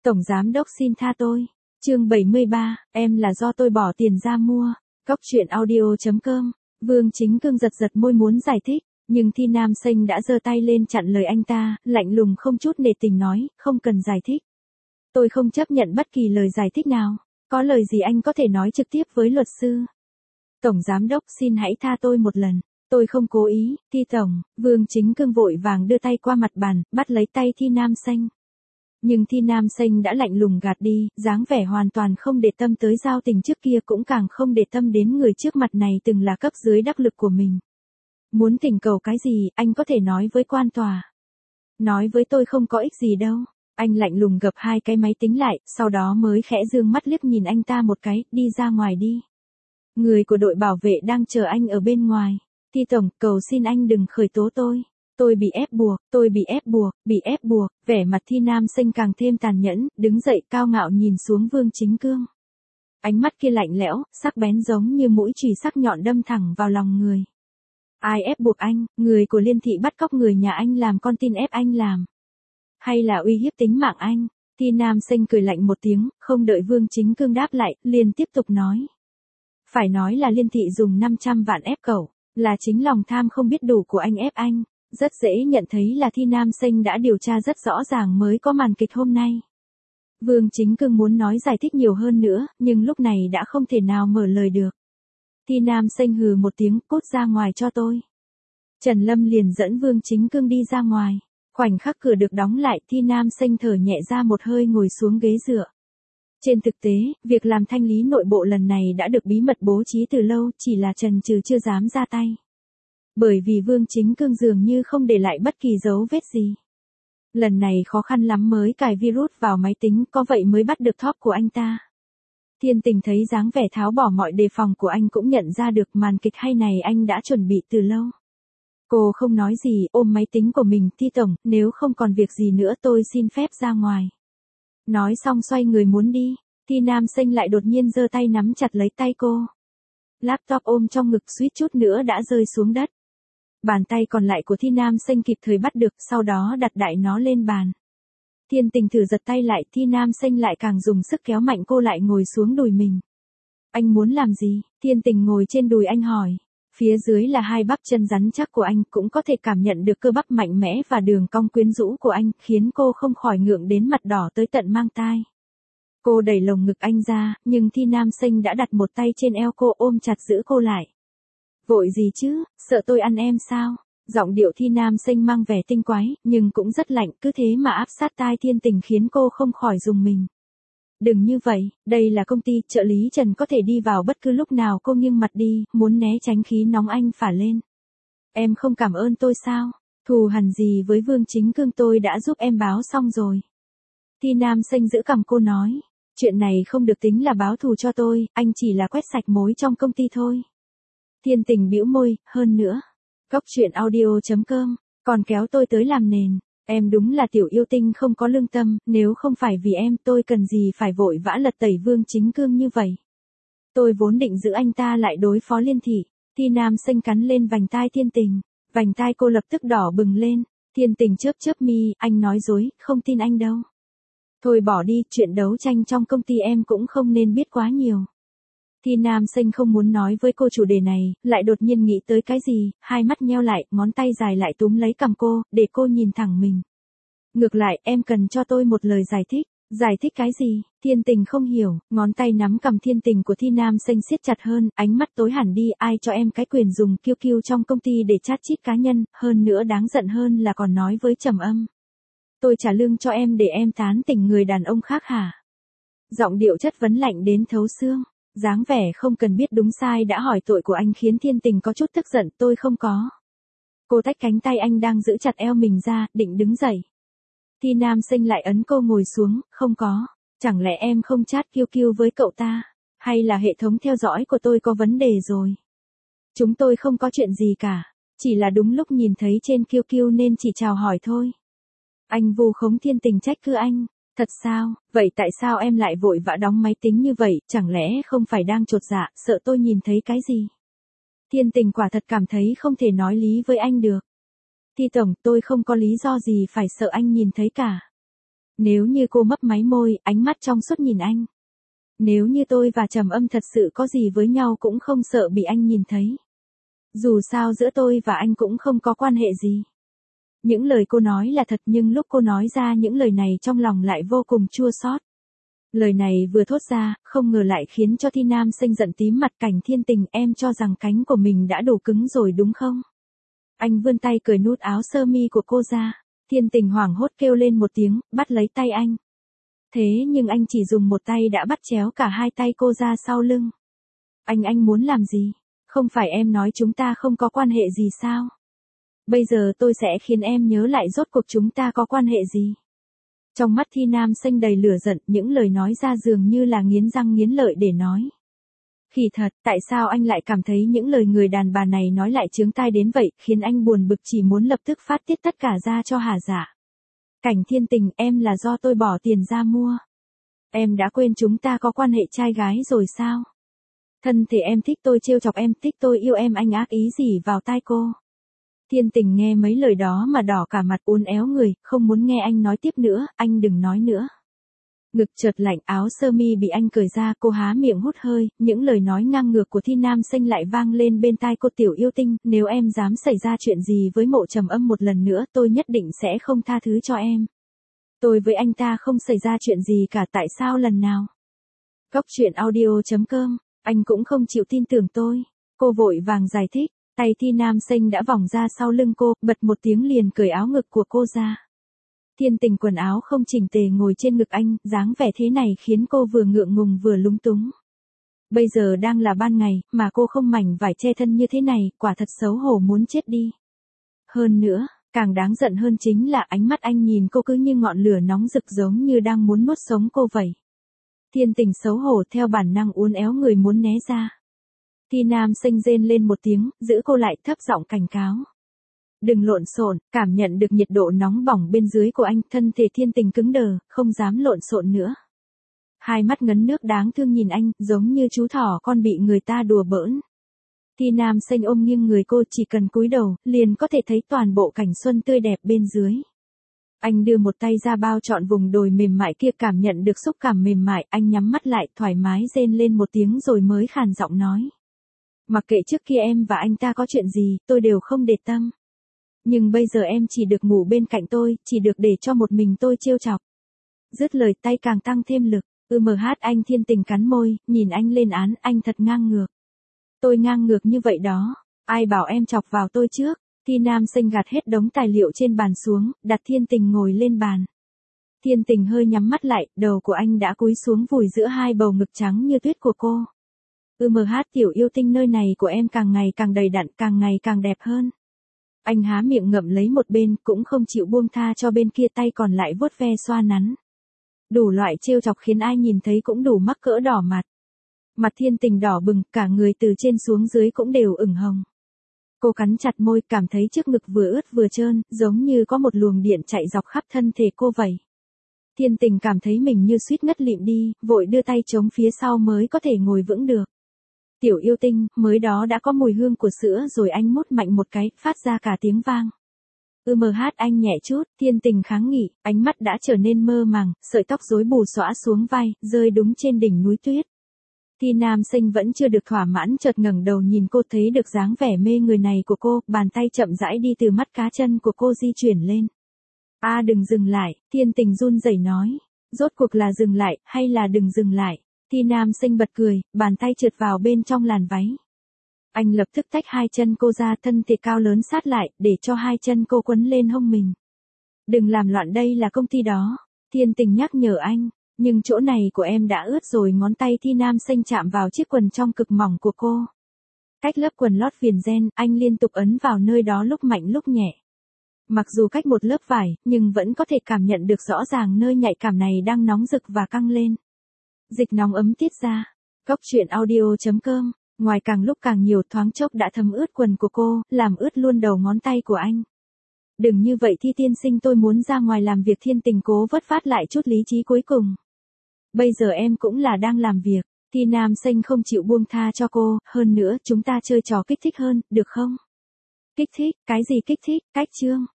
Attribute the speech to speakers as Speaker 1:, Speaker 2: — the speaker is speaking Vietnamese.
Speaker 1: Tổng giám đốc xin tha tôi. Chương 73, em là do tôi bỏ tiền ra mua. Cóc truyện audio.com. Vương Chính Cương giật giật môi muốn giải thích, nhưng Thi Nam Xanh đã giơ tay lên chặn lời anh ta, lạnh lùng không chút nể tình nói, không cần giải thích. Tôi không chấp nhận bất kỳ lời giải thích nào. Có lời gì anh có thể nói trực tiếp với luật sư. Tổng giám đốc xin hãy tha tôi một lần. Tôi không cố ý, Thi Tổng. Vương Chính Cương vội vàng đưa tay qua mặt bàn, bắt lấy tay Thi Nam Xanh. Nhưng Thi Nam Xanh đã lạnh lùng gạt đi, dáng vẻ hoàn toàn không để tâm tới giao tình trước kia, cũng càng không để tâm đến người trước mặt này từng là cấp dưới đắc lực của mình. Muốn thỉnh cầu cái gì, anh có thể nói với quan tòa. Nói với tôi không có ích gì đâu. Anh lạnh lùng gập hai cái máy tính lại, sau đó mới khẽ dương mắt liếc nhìn anh ta một cái, đi ra ngoài đi. Người của đội bảo vệ đang chờ anh ở bên ngoài. Thi Tổng, cầu xin anh đừng khởi tố tôi. Tôi bị ép buộc, bị ép buộc, vẻ mặt Thi Nam Xanh càng thêm tàn nhẫn, đứng dậy cao ngạo nhìn xuống Vương Chính Cương. Ánh mắt kia lạnh lẽo, sắc bén giống như mũi chùy sắc nhọn đâm thẳng vào lòng người. Ai ép buộc anh, người của Liên Thị bắt cóc người nhà anh làm con tin ép anh làm? Hay là uy hiếp tính mạng anh? Thi Nam Xanh cười lạnh một tiếng, không đợi Vương Chính Cương đáp lại, liền tiếp tục nói. Phải nói là Liên Thị dùng 500 vạn ép cậu, là chính lòng tham không biết đủ của anh ép anh. Rất dễ nhận thấy là Thi Nam Xanh đã điều tra rất rõ ràng mới có màn kịch hôm nay. Vương Chính Cương muốn nói giải thích nhiều hơn nữa, nhưng lúc này đã không thể nào mở lời được. Thi Nam Xanh hừ một tiếng, cút ra ngoài cho tôi. Trần Lâm liền dẫn Vương Chính Cương đi ra ngoài. Khoảnh khắc cửa được đóng lại, Thi Nam Xanh thở nhẹ ra một hơi ngồi xuống ghế dựa. Trên thực tế, việc làm thanh lý nội bộ lần này đã được bí mật bố trí từ lâu, chỉ là chần chừ chưa dám ra tay. Bởi vì Vương Chính Cương dường như không để lại bất kỳ dấu vết gì. Lần này khó khăn lắm mới cài virus vào máy tính, có vậy mới bắt được top của anh ta. Thiên Tình thấy dáng vẻ tháo bỏ mọi đề phòng của anh cũng nhận ra được màn kịch hay này anh đã chuẩn bị từ lâu. Cô không nói gì, ôm máy tính của mình. Thi Tổng, nếu không còn việc gì nữa tôi xin phép ra ngoài. Nói xong xoay người muốn đi, Thi Nam Xanh lại đột nhiên giơ tay nắm chặt lấy tay cô. Laptop ôm trong ngực suýt chút nữa đã rơi xuống đất. Bàn tay còn lại của Thi Nam Xanh kịp thời bắt được, sau đó đặt đại nó lên bàn. Thiên Tình thử giật tay lại, Thi Nam Xanh lại càng dùng sức kéo mạnh cô lại ngồi xuống đùi mình. Anh muốn làm gì? Thiên Tình ngồi trên đùi anh hỏi. Phía dưới là hai bắp chân rắn chắc của anh, cũng có thể cảm nhận được cơ bắp mạnh mẽ và đường cong quyến rũ của anh, khiến cô không khỏi ngượng đến mặt đỏ tới tận mang tai. Cô đẩy lồng ngực anh ra, nhưng Thi Nam Xanh đã đặt một tay trên eo cô, ôm chặt giữ cô lại. Vội gì chứ, sợ tôi ăn em sao? Giọng điệu Thi Nam Xanh mang vẻ tinh quái, nhưng cũng rất lạnh, cứ thế mà áp sát tai Thiên Tình khiến cô không khỏi rùng mình. Đừng như vậy, đây là công ty, trợ lý Trần có thể đi vào bất cứ lúc nào. Cô nghiêng mặt đi, muốn né tránh khí nóng anh phả lên. Em không cảm ơn tôi sao? Thù hằn gì với Vương Chính Cương, tôi đã giúp em báo xong rồi. Thi Nam Xanh giữ cằm cô nói, chuyện này không được tính là báo thù cho tôi, anh chỉ là quét sạch mối trong công ty thôi. Thiên Tình bĩu môi, hơn nữa. Cóc truyện audio.com, còn kéo tôi tới làm nền. Em đúng là tiểu yêu tinh không có lương tâm, nếu không phải vì em tôi cần gì phải vội vã lật tẩy Vương Chính Cương như vậy. Tôi vốn định giữ anh ta lại đối phó Liên Thị. Thi Nam Xanh cắn lên vành tai Thiên Tình, vành tai cô lập tức đỏ bừng lên. Thiên Tình chớp chớp mi, anh nói dối, không tin anh đâu. Thôi bỏ đi, chuyện đấu tranh trong công ty em cũng không nên biết quá nhiều. Thi Nam Xanh không muốn nói với cô chủ đề này, lại đột nhiên nghĩ tới cái gì, hai mắt nheo lại, ngón tay dài lại túm lấy cằm cô, để cô nhìn thẳng mình. Ngược lại, em cần cho tôi một lời giải thích. Giải thích cái gì? Thiên Tình không hiểu, ngón tay nắm cằm Thiên Tình của Thi Nam Xanh siết chặt hơn, ánh mắt tối hẳn đi, ai cho em cái quyền dùng QQ trong công ty để chat chít cá nhân, hơn nữa đáng giận hơn là còn nói với trầm âm. Tôi trả lương cho em để em tán tỉnh người đàn ông khác hả? Giọng điệu chất vấn lạnh đến thấu xương. Dáng vẻ không cần biết đúng sai đã hỏi tội của anh khiến Thiên Tình có chút tức giận, tôi không có. Cô tách cánh tay anh đang giữ chặt eo mình ra, định đứng dậy. Thi Nam Xanh lại ấn cô ngồi xuống, không có. Chẳng lẽ em không chat QQ với cậu ta? Hay là hệ thống theo dõi của tôi có vấn đề rồi? Chúng tôi không có chuyện gì cả. Chỉ là đúng lúc nhìn thấy trên QQ nên chỉ chào hỏi thôi. Anh vu khống. Thiên Tình trách cứ anh. Thật sao, vậy tại sao em lại vội vã đóng máy tính như vậy, chẳng lẽ không phải đang chột dạ, sợ tôi nhìn thấy cái gì? Thiên Tình quả thật cảm thấy không thể nói lý với anh được. Thi Tổng, tôi không có lý do gì phải sợ anh nhìn thấy cả. Nếu như cô mấp máy môi, ánh mắt trong suốt nhìn anh. Nếu như tôi và Trầm Âm thật sự có gì với nhau cũng không sợ bị anh nhìn thấy. Dù sao giữa tôi và anh cũng không có quan hệ gì. Những lời cô nói là thật nhưng lúc cô nói ra những lời này trong lòng lại vô cùng chua xót. Lời này vừa thốt ra, không ngờ lại khiến cho Thi Nam Sinh giận tím mặt. Cảnh Thiên Tình, em cho rằng cánh của mình đã đủ cứng rồi đúng không? Anh vươn tay cởi nút áo sơ mi của cô ra. Thiên Tình hoảng hốt kêu lên một tiếng, bắt lấy tay anh. Thế nhưng anh chỉ dùng một tay đã bắt chéo cả hai tay cô ra sau lưng. Anh muốn làm gì? Không phải em nói chúng ta không có quan hệ gì sao? Bây giờ tôi sẽ khiến em nhớ lại rốt cuộc chúng ta có quan hệ gì. Trong mắt Thi Nam Sinh đầy lửa giận, những lời nói ra dường như là nghiến răng nghiến lợi để nói. Khỉ thật, tại sao anh lại cảm thấy những lời người đàn bà này nói lại chướng tai đến vậy, khiến anh buồn bực chỉ muốn lập tức phát tiết tất cả ra cho Hà Dạ. Cảnh Thiên Tình, em là do tôi bỏ tiền ra mua. Em đã quên chúng ta có quan hệ trai gái rồi sao? Thân thể em thích tôi trêu chọc em, thích tôi yêu em, anh ác ý gì vào tai cô? Thiên Tình nghe mấy lời đó mà đỏ cả mặt, uốn éo người, không muốn nghe anh nói tiếp nữa, anh đừng nói nữa. Ngực chợt lạnh, áo sơ mi bị anh cởi ra, cô há miệng hút hơi, những lời nói ngang ngược của Thi Nam Sinh lại vang lên bên tai cô. Tiểu yêu tinh, nếu em dám xảy ra chuyện gì với Mộ Trầm Âm một lần nữa, tôi nhất định sẽ không tha thứ cho em. Tôi với anh ta không xảy ra chuyện gì cả, tại sao lần nào? Cóc truyện audio.com, anh cũng không chịu tin tưởng tôi. Cô vội vàng giải thích, tay Thi Nam Sinh đã vòng ra sau lưng cô, bật một tiếng liền cởi áo ngực của cô ra. Thiên Tình quần áo không chỉnh tề ngồi trên ngực anh, dáng vẻ thế này khiến cô vừa ngượng ngùng vừa lúng túng. Bây giờ đang là ban ngày, mà cô không mảnh vải che thân như thế này, quả thật xấu hổ muốn chết đi. Hơn nữa, càng đáng giận hơn chính là ánh mắt anh nhìn cô cứ như ngọn lửa nóng rực giống như đang muốn nuốt sống cô vậy. Thiên Tình xấu hổ theo bản năng uốn éo người muốn né ra. Thi Nam Sinh rên lên một tiếng, giữ cô lại, thấp giọng cảnh cáo. Đừng lộn xộn. Cảm nhận được nhiệt độ nóng bỏng bên dưới của anh, thân thể Thiên Tình cứng đờ, không dám lộn xộn nữa. Hai mắt ngấn nước đáng thương nhìn anh, giống như chú thỏ con bị người ta đùa bỡn. Thi Nam Sinh ôm nghiêng người cô, chỉ cần cúi đầu, liền có thể thấy toàn bộ cảnh xuân tươi đẹp bên dưới. Anh đưa một tay ra bao trọn vùng đồi mềm mại kia, cảm nhận được xúc cảm mềm mại, anh nhắm mắt lại, thoải mái rên lên một tiếng rồi mới khàn giọng nói. Mặc kệ trước kia em và anh ta có chuyện gì, tôi đều không để tâm. Nhưng bây giờ em chỉ được ngủ bên cạnh tôi, chỉ được để cho một mình tôi trêu chọc. Dứt lời tay càng tăng thêm lực, anh. Thiên Tình cắn môi, nhìn anh lên án, anh thật ngang ngược. Tôi ngang ngược như vậy đó, ai bảo em chọc vào tôi trước. Thi Nam Sinh gạt hết đống tài liệu trên bàn xuống, đặt Thiên Tình ngồi lên bàn. Thiên Tình hơi nhắm mắt lại, đầu của anh đã cúi xuống vùi giữa hai bầu ngực trắng như tuyết của cô. Tiểu yêu tinh, nơi này của em càng ngày càng đầy đặn, càng ngày càng đẹp hơn. Anh há miệng ngậm lấy một bên, cũng không chịu buông tha cho bên kia, tay còn lại vuốt ve xoa nắn. Đủ loại trêu chọc khiến ai nhìn thấy cũng đủ mắc cỡ đỏ mặt. Mặt Thiên Tình đỏ bừng, cả người từ trên xuống dưới cũng đều ửng hồng. Cô cắn chặt môi, cảm thấy trước ngực vừa ướt vừa trơn, giống như có một luồng điện chạy dọc khắp thân thể cô vậy. Thiên Tình cảm thấy mình như suýt ngất lịm đi, vội đưa tay chống phía sau mới có thể ngồi vững được. Tiểu yêu tinh, mới đó đã có mùi hương của sữa rồi, anh mút mạnh một cái, phát ra cả tiếng vang. Anh nhẹ chút. Thiên Tình kháng nghị, ánh mắt đã trở nên mơ màng, sợi tóc rối bù xõa xuống vai, rơi đúng trên đỉnh núi tuyết. Thi Nam Sinh vẫn chưa được thỏa mãn, chợt ngẩng đầu nhìn cô, thấy được dáng vẻ mê người này của cô, bàn tay chậm rãi đi từ mắt cá chân của cô di chuyển lên. Đừng dừng lại. Thiên Tình run rẩy nói. Rốt cuộc là dừng lại, hay là đừng dừng lại? Thi Nam Sinh bật cười, bàn tay trượt vào bên trong làn váy. Anh lập tức tách hai chân cô ra, thân thể cao lớn sát lại, để cho hai chân cô quấn lên hông mình. Đừng làm loạn, đây là công ty đó. Thiên Tình nhắc nhở anh, nhưng chỗ này của em đã ướt rồi. Ngón tay Thi Nam Sinh chạm vào chiếc quần trong cực mỏng của cô. Cách lớp quần lót viền ren, anh liên tục ấn vào nơi đó lúc mạnh lúc nhẹ. Mặc dù cách một lớp vải, nhưng vẫn có thể cảm nhận được rõ ràng nơi nhạy cảm này đang nóng rực và căng lên. Dịch nóng ấm tiết ra. Cóc truyện audio.com, ngoài càng lúc càng nhiều, thoáng chốc đã thấm ướt quần của cô, làm ướt luôn đầu ngón tay của anh. Đừng như vậy Thi tiên sinh, tôi muốn ra ngoài làm việc. Thiên Tình cố vớt vát lại chút lý trí cuối cùng. Bây giờ em cũng là đang làm việc. Thi Nam Sinh không chịu buông tha cho cô, hơn nữa chúng ta chơi trò kích thích hơn, được không? Kích thích, cái gì kích thích? Cách chương.